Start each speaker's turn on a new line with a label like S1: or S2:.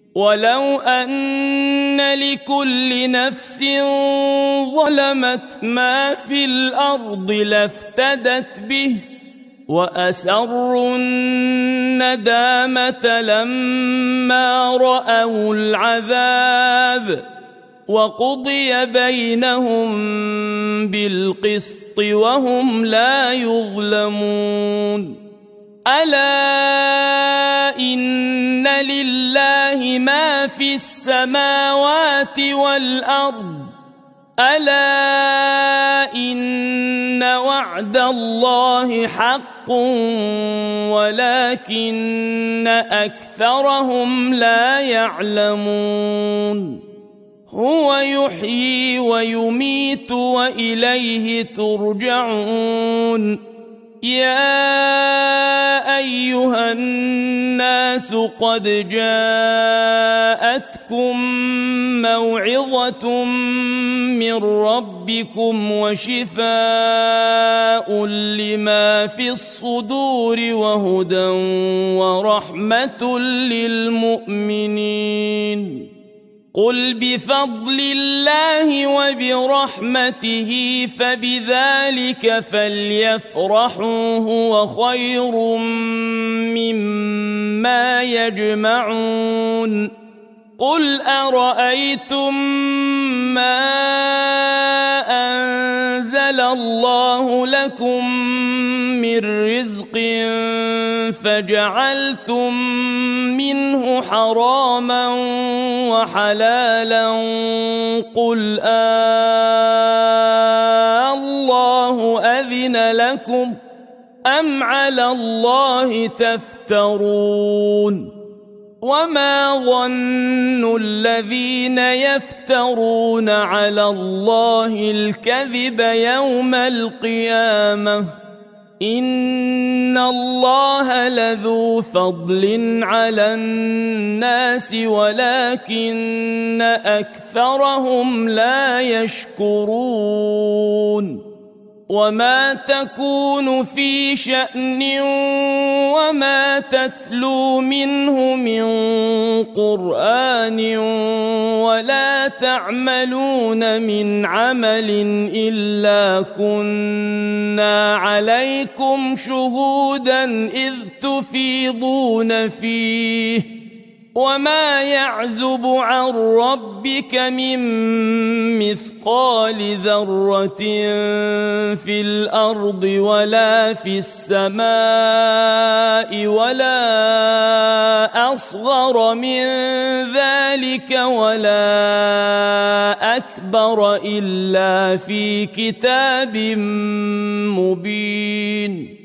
S1: ولو أن لكل نفس ظلمت ما في الأرض لافتدت به وأسروا الندامة لما رأوا العذاب وقضي بينهم بالقسط وهم لا يظلمون ألا إن لله ما في السماوات والأرض ألا إن وعد الله حق ولكن أكثرهم لا يعلمون هو يحيي ويميت وإليه ترجعون يا أيها الناس قد جاءتكم موعظة من ربكم وشفاء لما في الصدور وهدى ورحمة للمؤمنين قل بفضل الله وبرحمته فبذلك فليفرحوا هو خير مما يجمعون قل أرأيتم ما أنزل الله لكم من رزق فجعلتم منه حراما وحلالا قل الله أذن لكم أم على الله تفترون وما ظن الذين يفترون على الله الكذب يوم القيامة إن الله لذو فضل على الناس ولكن أكثرهم لا يشكرون وما تكون في شأن وما تتلو منه من قرآن ولا تعملون من عمل إلا كنا عليكم شهودا إذ تفيضون فيه وما يعزب عن ربك من مثقال ذرة في الأرض ولا في السماء ولا أصغر من ذلك ولا أكبر إلا في كتاب مبين